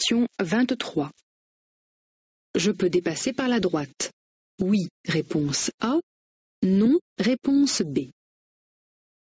Question 23. Je peux dépasser par la droite. Oui, réponse A. Non, réponse B.